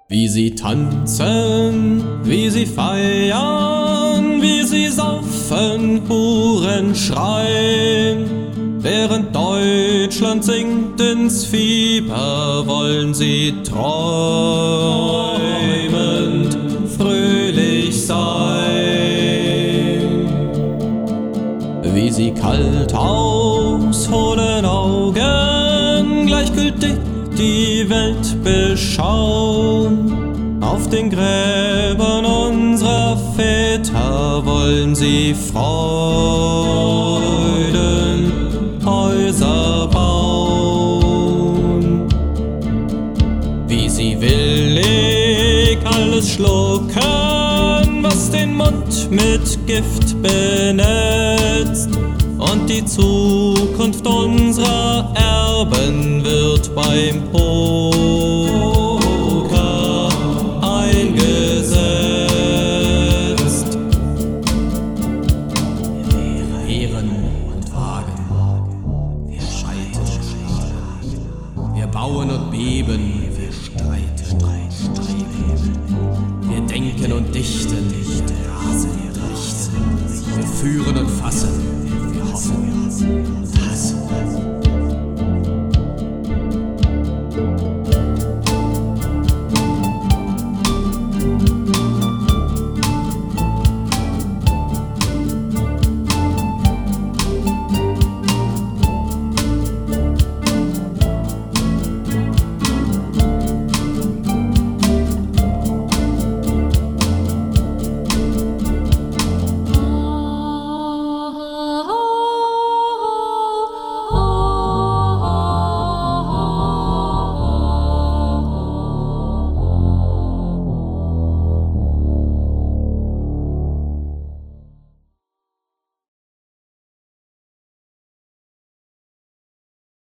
Wie sie tanzen, wie sie feiern, wie sie saufen, Huren schreien. Während Deutschland sinkt ins Fieber, wollen sie träumend fröhlich sein. Wie sie kalt aus hohlen Augen gleichgültig die Welt beschauen. Auf den Gräbern unserer Väter wollen sie Freudenhäuser bauen. Wie sie willig alles schlucken, was den Mund mit Gift benetzt, und die Zukunft unserer Erben wird beim Poker eingesetzt. Ehren und Wagen, wir scheitern, wir bauen und beben, wir streiten, wir denken und dichten, rasen und richten, wir führen und fassen, wir hoffen und hassen.